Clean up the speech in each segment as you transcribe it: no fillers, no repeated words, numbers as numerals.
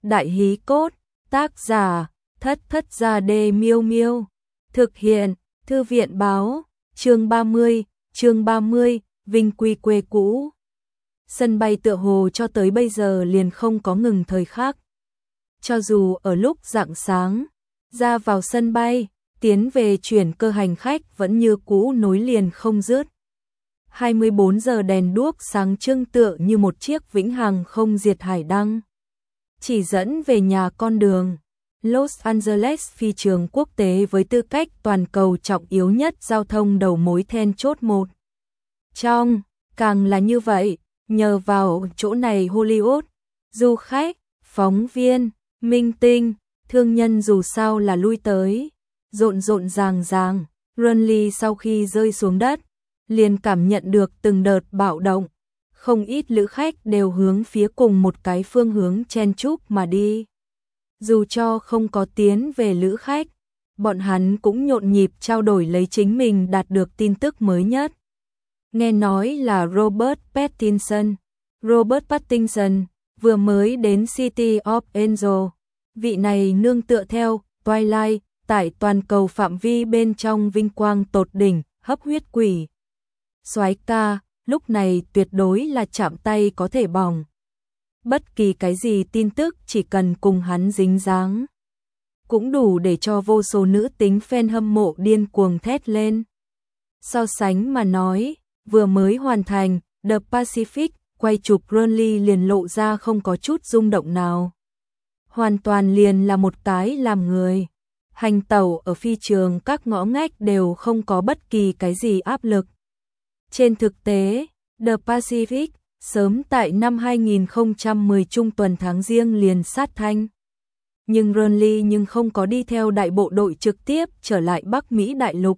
Đại hí cốt, tác giả, Thất Thất Gia Đê Miêu Miêu. Thực hiện, Thư viện báo, chương 30, Vinh Quy quê cũ. Sân bay tựa hồ cho tới bây giờ liền không có ngừng thời khắc. Cho dù ở lúc rạng sáng, ra vào sân bay, tiến về chuyển cơ hành khách vẫn như cũ nối liền không dứt. 24 giờ đèn đuốc sáng trưng tựa như một chiếc vĩnh hằng không diệt hải đăng. Chỉ dẫn về nhà con đường. Los Angeles phi trường quốc tế với tư cách toàn cầu trọng yếu nhất giao thông đầu mối then chốt một. Trong, càng là như vậy, nhờ vào chỗ này Hollywood, du khách, phóng viên, minh tinh, thương nhân dù sao là lui tới, rộn rộn ràng. Runley sau khi rơi xuống đất, liền cảm nhận được từng đợt bạo động, không ít lữ khách đều hướng phía cùng một cái phương hướng chen chúc mà đi. Dù cho không có tiến về lữ khách, bọn hắn cũng nhộn nhịp trao đổi lấy chính mình đạt được tin tức mới nhất. Nghe nói là Robert Pattinson vừa mới đến City of Angels. Vị này nương tựa theo Twilight tại toàn cầu phạm vi bên trong vinh quang tột đỉnh, hấp huyết quỷ. Soái ca, lúc này tuyệt đối là chạm tay có thể bỏng. Bất kỳ cái gì tin tức chỉ cần cùng hắn dính dáng, cũng đủ để cho vô số nữ tính fan hâm mộ điên cuồng thét lên. So sánh mà nói, vừa mới hoàn thành The Pacific, quay chụp Runley liền lộ ra không có chút rung động nào. Hoàn toàn liền là một cái làm người. Hành tẩu ở phi trường các ngõ ngách đều không có bất kỳ cái gì áp lực. Trên thực tế, The Pacific sớm tại năm 2010 trung tuần tháng Giêng liền sát thanh. Nhưng Runley không có đi theo đại bộ đội trực tiếp trở lại Bắc Mỹ đại lục.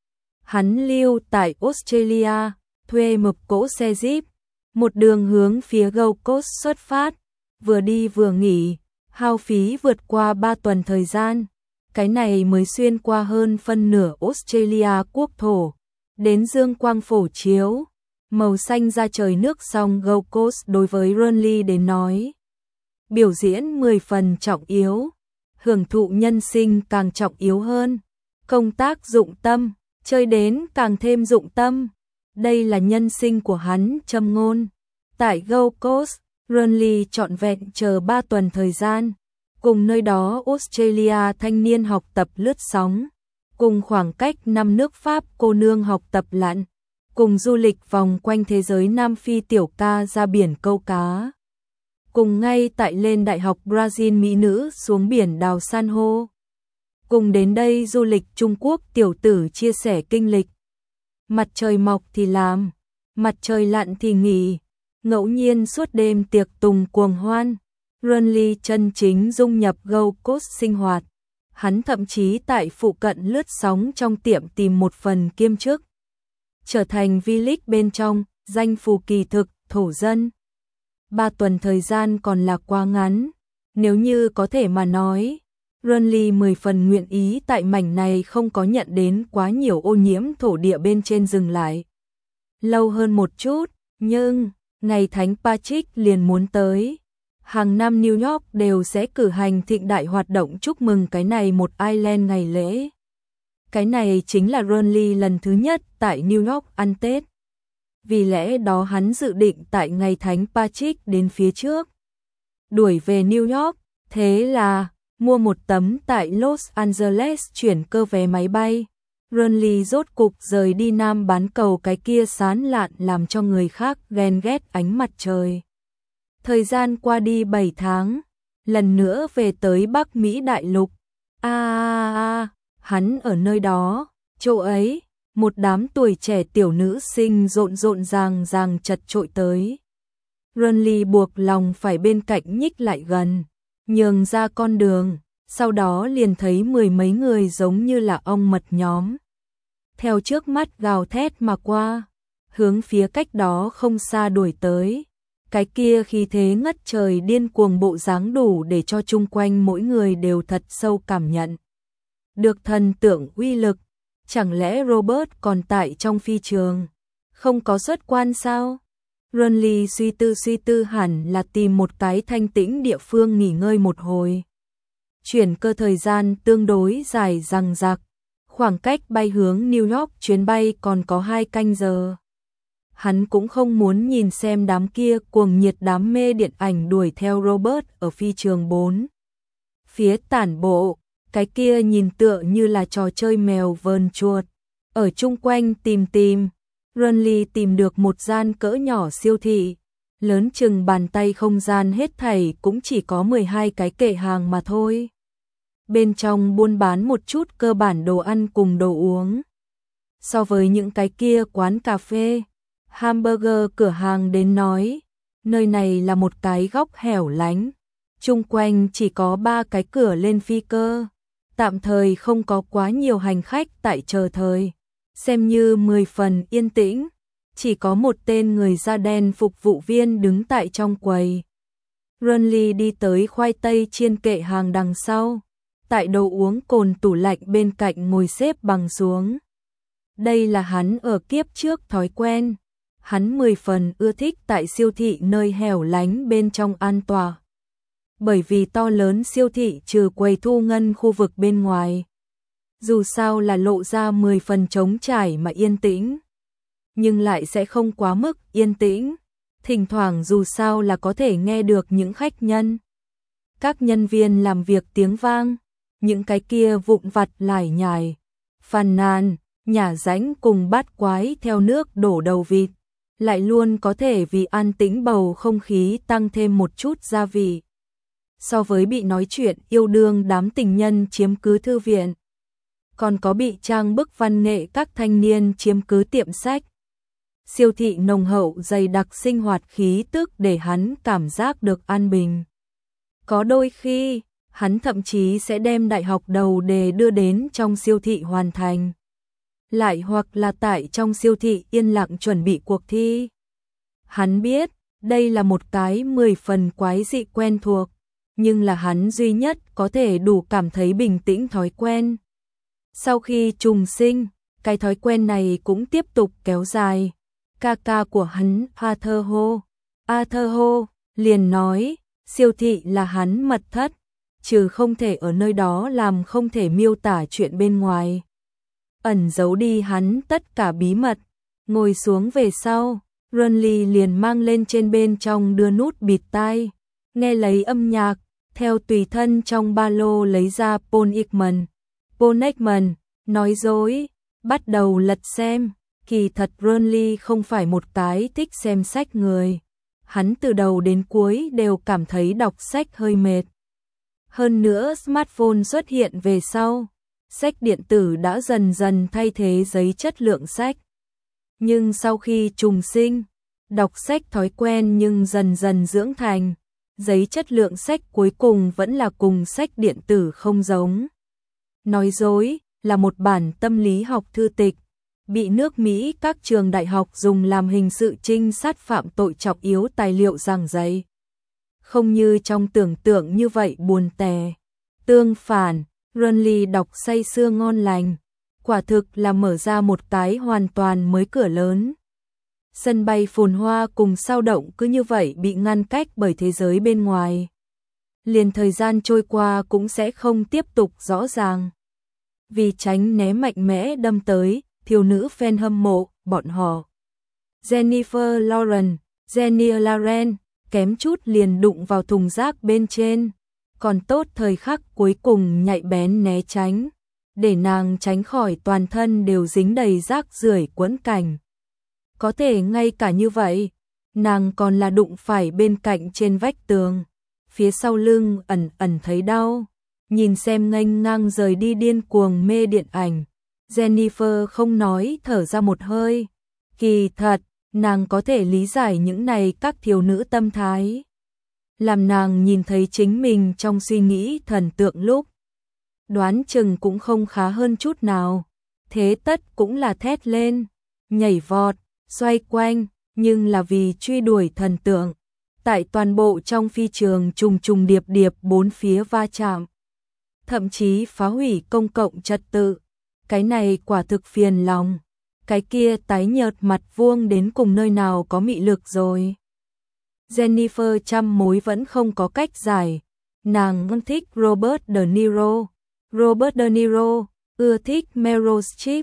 Hắn lưu tại Australia, thuê một cỗ xe Jeep, một đường hướng phía Gold Coast xuất phát, vừa đi vừa nghỉ, hao phí vượt qua 3 tuần thời gian. Cái này mới xuyên qua hơn phân nửa Australia quốc thổ, đến dương quang phổ chiếu, màu xanh da trời nước sông Gold Coast đối với Runley đến nói. Biểu diễn 10 phần trọng yếu, hưởng thụ nhân sinh càng trọng yếu hơn, công tác dụng tâm, chơi đến càng thêm dụng tâm. Đây là nhân sinh của hắn châm ngôn. Tại Gold Coast, Runley trọn vẹn chờ 3 tuần thời gian, cùng nơi đó Australia thanh niên học tập lướt sóng, cùng khoảng cách 5 nước Pháp cô nương học tập lặn, cùng du lịch vòng quanh thế giới Nam Phi tiểu ca ra biển câu cá, cùng ngay tại lên đại học Brazil mỹ nữ xuống biển đào san hô, cùng đến đây du lịch Trung Quốc tiểu tử chia sẻ kinh lịch. Mặt trời mọc thì làm, mặt trời lặn thì nghỉ, ngẫu nhiên suốt đêm tiệc tùng cuồng hoan. Runley chân chính dung nhập Gold Coast sinh hoạt. Hắn thậm chí tại phụ cận lướt sóng trong tiệm tìm một phần kiêm chức, trở thành V-League bên trong, danh phù kỳ thực, thổ dân. 3 tuần thời gian còn là quá ngắn. Nếu như có thể mà nói, Runley 10 phần nguyện ý tại mảnh này không có nhận đến quá nhiều ô nhiễm thổ địa bên trên dừng lại. Lâu hơn một chút, nhưng ngày Thánh Patrick liền muốn tới. Hàng năm New York đều sẽ cử hành thịnh đại hoạt động chúc mừng cái này một Island ngày lễ. Cái này chính là Runley lần thứ nhất tại New York ăn Tết. Vì lẽ đó hắn dự định tại ngày Thánh Patrick đến phía trước, đuổi về New York, thế là mua một tấm tại Los Angeles chuyển cơ vé máy bay. Runley rốt cục rời đi Nam bán cầu cái kia sán lạn làm cho người khác ghen ghét ánh mặt trời. Thời gian qua đi 7 tháng, lần nữa về tới Bắc Mỹ đại lục. Hắn ở nơi đó, chỗ ấy, một đám tuổi trẻ tiểu nữ sinh rộn ràng chật trội tới. Runley buộc lòng phải bên cạnh nhích lại gần, nhường ra con đường, sau đó liền thấy 10 mấy người giống như là ong mật nhóm. Theo trước mắt gào thét mà qua, hướng phía cách đó không xa đuổi tới. Cái kia khí thế ngất trời điên cuồng bộ dáng đủ để cho chung quanh mỗi người đều thật sâu cảm nhận được thần tượng uy lực. Chẳng lẽ Robert còn tại trong phi trường, không có xuất quan sao? Runly suy tư hẳn là tìm một cái thanh tĩnh địa phương nghỉ ngơi một hồi. Chuyển cơ thời gian tương đối dài dằng dặc, khoảng cách bay hướng New York chuyến bay còn có 2 canh giờ. Hắn cũng không muốn nhìn xem đám kia cuồng nhiệt đám mê điện ảnh đuổi theo Robert ở phi trường 4. Phía tản bộ, cái kia nhìn tựa như là trò chơi mèo vờn chuột. Ở chung quanh tìm, Runly tìm được một gian cỡ nhỏ siêu thị, lớn chừng bàn tay, không gian hết thảy cũng chỉ có 12 cái kệ hàng mà thôi. Bên trong buôn bán một chút cơ bản đồ ăn cùng đồ uống. So với những cái kia quán cà phê, hamburger cửa hàng đến nói, nơi này là một cái góc hẻo lánh, chung quanh chỉ có 3 cái cửa lên phi cơ, tạm thời không có quá nhiều hành khách tại chờ thời, xem như 10 phần yên tĩnh, chỉ có một tên người da đen phục vụ viên đứng tại trong quầy. Runly đi tới khoai tây chiên kệ hàng đằng sau, tại đồ uống cồn tủ lạnh bên cạnh ngồi xếp bằng xuống. Đây là hắn ở kiếp trước thói quen. Hắn 10 phần ưa thích tại siêu thị nơi hẻo lánh bên trong an tọa. Bởi vì to lớn siêu thị trừ quầy thu ngân khu vực bên ngoài, dù sao là lộ ra 10 phần trống trải mà yên tĩnh, nhưng lại sẽ không quá mức yên tĩnh. Thỉnh thoảng dù sao là có thể nghe được những khách nhân, các nhân viên làm việc tiếng vang, những cái kia vụn vặt lải nhải, phàn nàn, nhả rãnh cùng bát quái theo nước đổ đầu vịt, lại luôn có thể vì an tĩnh bầu không khí tăng thêm một chút gia vị. So với bị nói chuyện yêu đương đám tình nhân chiếm cứ thư viện, còn có bị trang bức văn nghệ các thanh niên chiếm cứ tiệm sách, siêu thị nồng hậu dày đặc sinh hoạt khí tức để hắn cảm giác được an bình. Có đôi khi, hắn thậm chí sẽ đem đại học đầu đề đưa đến trong siêu thị hoàn thành. Lại hoặc là tại trong siêu thị yên lặng chuẩn bị cuộc thi. Hắn biết, đây là một cái 10 phần quái dị quen thuộc, nhưng là hắn duy nhất có thể đủ cảm thấy bình tĩnh thói quen. Sau khi trùng sinh, cái thói quen này cũng tiếp tục kéo dài. Ca của hắn, Arthur Ho, liền nói, siêu thị là hắn mật thất, trừ không thể ở nơi đó làm không thể miêu tả chuyện bên ngoài. Ẩn giấu đi hắn tất cả bí mật. Ngồi xuống về sau, Runly liền mang lên trên bên trong đưa nút bịt tai, nghe lấy âm nhạc, theo tùy thân trong ba lô lấy ra Paul Ekman, nói dối, bắt đầu lật xem. Kỳ thật Runly không phải một cái thích xem sách người. Hắn từ đầu đến cuối đều cảm thấy đọc sách hơi mệt. Hơn nữa smartphone xuất hiện về sau, sách điện tử đã dần dần thay thế giấy chất lượng sách. Nhưng sau khi trùng sinh, đọc sách thói quen nhưng dần dần dưỡng thành, giấy chất lượng sách cuối cùng vẫn là cùng sách điện tử không giống. Nói dối là một bản tâm lý học thư tịch, bị nước Mỹ các trường đại học dùng làm hình sự trinh sát phạm tội trọng yếu tài liệu giảng dạy. Không như trong tưởng tượng như vậy buồn tẻ. Tương phản, Runly đọc say sưa ngon lành, quả thực là mở ra một cái hoàn toàn mới cửa lớn. Sân bay phồn hoa cùng sao động cứ như vậy bị ngăn cách bởi thế giới bên ngoài. Liền thời gian trôi qua cũng sẽ không tiếp tục rõ ràng. Vì tránh né mạnh mẽ đâm tới, thiếu nữ fan hâm mộ, bọn họ. Jennifer Lawrence, kém chút liền đụng vào thùng rác bên trên. Còn tốt thời khắc cuối cùng nhạy bén né tránh, để nàng tránh khỏi toàn thân đều dính đầy rác rưởi quẫn cảnh. Có thể ngay cả như vậy, nàng còn là đụng phải bên cạnh trên vách tường, phía sau lưng ẩn thấy đau. Nhìn xem nghênh ngang rời đi điên cuồng mê điện ảnh, Jennifer không nói thở ra một hơi. Kỳ thật, nàng có thể lý giải những này các thiếu nữ tâm thái. Làm nàng nhìn thấy chính mình trong suy nghĩ thần tượng lúc, đoán chừng cũng không khá hơn chút nào. Thế tất cũng là thét lên, nhảy vọt, xoay quanh, nhưng là vì truy đuổi thần tượng. Tại toàn bộ trong phi trường trùng điệp bốn phía va chạm, thậm chí phá hủy công cộng trật tự. Cái này quả thực phiền lòng. cái kia tái nhợt mặt vuông đến cùng nơi nào có mị lực rồi. Jennifer trăm mối vẫn không có cách giải. Nàng thích Robert De Niro. Robert De Niro ưa thích Meryl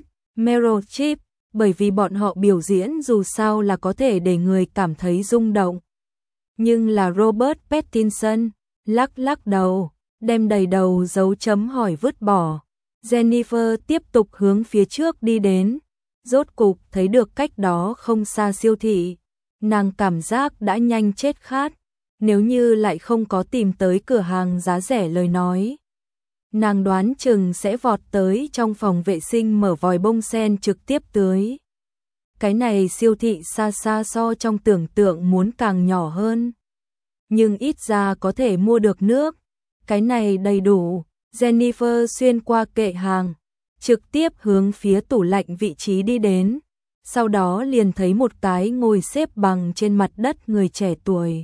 Streep, bởi vì bọn họ biểu diễn dù sao là có thể để người cảm thấy rung động. Nhưng là Robert Pattinson, lắc đầu, đem đầy đầu dấu chấm hỏi vứt bỏ. Jennifer tiếp tục hướng phía trước đi đến, rốt cục thấy được cách đó không xa siêu thị. Nàng cảm giác đã nhanh chết khát, nếu như lại không có tìm tới cửa hàng giá rẻ lời nói. Nàng đoán chừng sẽ vọt tới trong phòng vệ sinh mở vòi bông sen trực tiếp tưới. Cái này siêu thị xa xa so trong tưởng tượng muốn càng nhỏ hơn. Nhưng ít ra có thể mua được nước. Cái này đầy đủ. Jennifer xuyên qua kệ hàng, trực tiếp hướng phía tủ lạnh vị trí đi đến. Sau đó liền thấy một cái ngồi xếp bằng trên mặt đất người trẻ tuổi.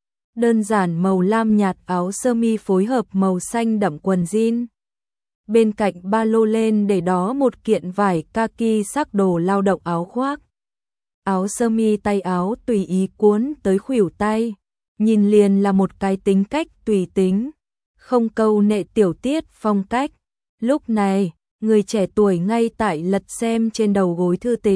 Đơn giản màu lam nhạt áo sơ mi phối hợp màu xanh đậm quần jean. Bên cạnh ba lô lên để đó một kiện vải kaki sắc đồ lao động áo khoác. Áo sơ mi tay áo tùy ý cuốn tới khuỷu tay, nhìn liền là một cái tính cách tùy tính, không câu nệ tiểu tiết phong cách. Lúc này, người trẻ tuổi ngay tại lật xem trên đầu gối thư tịch.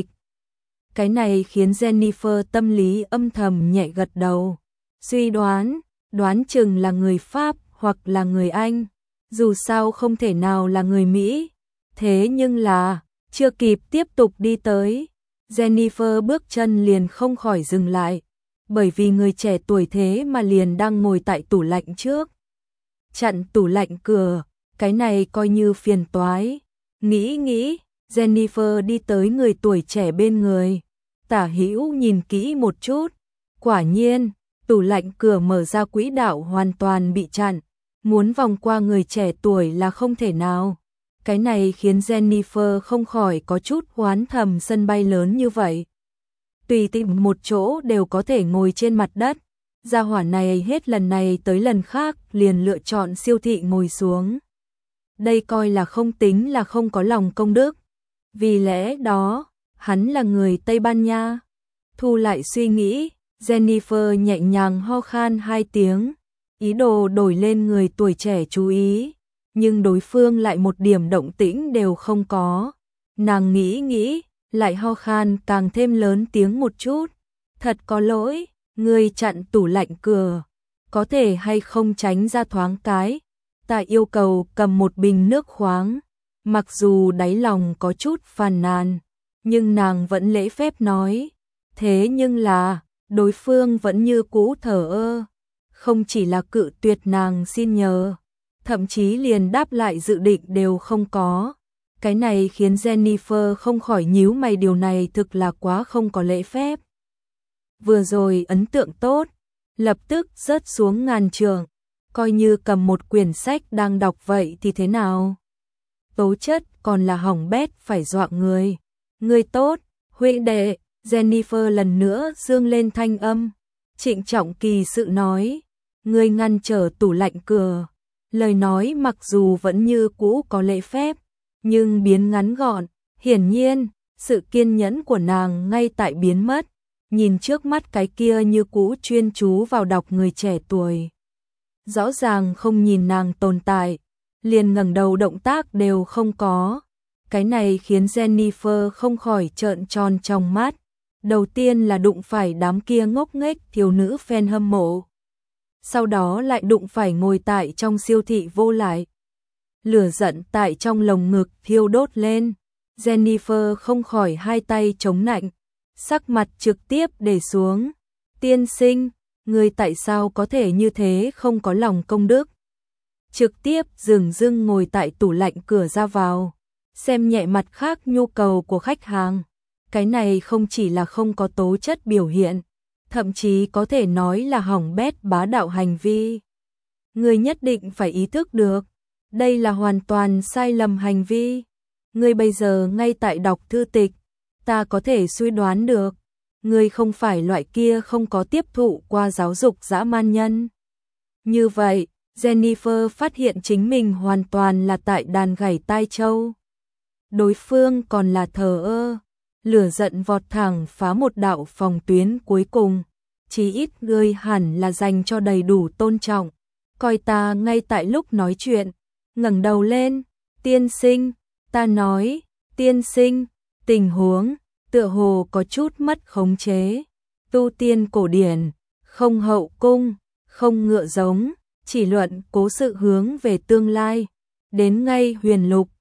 Cái này khiến Jennifer tâm lý âm thầm nhẹ gật đầu. Suy đoán chừng là người Pháp hoặc là người Anh, dù sao không thể nào là người Mỹ. Thế nhưng là, chưa kịp tiếp tục đi tới, Jennifer bước chân liền không khỏi dừng lại, bởi vì người trẻ tuổi thế mà liền đang ngồi tại tủ lạnh trước. Chặn tủ lạnh cửa, cái này coi như phiền toái. Nghĩ, Jennifer đi tới người tuổi trẻ bên người, tả hữu nhìn kỹ một chút, quả nhiên, tủ lạnh cửa mở ra quỹ đạo hoàn toàn bị chặn, muốn vòng qua người trẻ tuổi là không thể nào. Cái này khiến Jennifer không khỏi có chút oán thầm sân bay lớn như vậy. Tùy tìm một chỗ đều có thể ngồi trên mặt đất, gia hỏa này hết lần này tới lần khác liền lựa chọn siêu thị ngồi xuống. Đây coi là không tính là không có lòng công đức. Vì lẽ đó, hắn là người Tây Ban Nha. Thu lại suy nghĩ, Jennifer nhẹ nhàng ho khan 2 tiếng, ý đồ đổi lên người tuổi trẻ chú ý, nhưng đối phương lại một điểm động tĩnh đều không có. Nàng nghĩ, lại ho khan càng thêm lớn tiếng một chút. Thật có lỗi, người chặn tủ lạnh cửa, có thể hay không tránh ra thoáng cái. Ta yêu cầu cầm một bình nước khoáng. Mặc dù đáy lòng có chút phàn nàn, nhưng nàng vẫn lễ phép nói. Thế nhưng là, đối phương vẫn như cũ thờ ơ, không chỉ là cự tuyệt nàng xin nhờ, thậm chí liền đáp lại dự định đều không có. Cái này khiến Jennifer không khỏi nhíu mày, điều này thực là quá không có lễ phép. Vừa rồi ấn tượng tốt, lập tức rớt xuống ngàn trượng, coi như cầm một quyển sách đang đọc vậy thì thế nào? Tố chất còn là hỏng bét phải dọa người. Người tốt, huynh đệ. Jennifer lần nữa dương lên thanh âm, trịnh trọng kỳ sự nói, người ngăn trở tủ lạnh cửa. Lời nói mặc dù vẫn như cũ có lễ phép, nhưng biến ngắn gọn. Hiển nhiên, sự kiên nhẫn của nàng ngay tại biến mất. Nhìn trước mắt cái kia như cũ chuyên chú vào đọc người trẻ tuổi, rõ ràng không nhìn nàng tồn tại, liền ngẩng đầu động tác đều không có. Cái này khiến Jennifer không khỏi trợn tròn trong mắt. Đầu tiên là đụng phải đám kia ngốc nghếch thiếu nữ fan hâm mộ, sau đó lại đụng phải ngồi tại trong siêu thị vô lại. Lửa giận tại trong lồng ngực thiêu đốt lên, Jennifer không khỏi hai tay chống nạnh, sắc mặt trực tiếp để xuống. Tiên sinh, người tại sao có thể như thế, không có lòng công đức? Trực tiếp dửng dưng ngồi tại tủ lạnh cửa ra vào, xem nhẹ mặt khác nhu cầu của khách hàng. Cái này không chỉ là không có tố chất biểu hiện, thậm chí có thể nói là hỏng bét bá đạo hành vi. Người nhất định phải ý thức được, đây là hoàn toàn sai lầm hành vi. Người bây giờ ngay tại đọc thư tịch, ta có thể suy đoán được, người không phải loại kia không có tiếp thụ qua giáo dục dã man nhân. Như vậy, Jennifer phát hiện chính mình hoàn toàn là tại đàn gảy tai trâu. Đối phương còn là thờ ơ. lửa giận vọt thẳng phá một đạo phòng tuyến cuối cùng. Chí ít ngươi hẳn là dành cho đầy đủ tôn trọng. Coi ta ngay tại lúc nói chuyện, ngẩng đầu lên, tiên sinh, ta nói, tiên sinh, tình huống, tựa hồ có chút mất khống chế. Tu tiên cổ điển, không hậu cung, không ngựa giống, chỉ luận cố sự hướng về tương lai. Đến ngay huyền lục,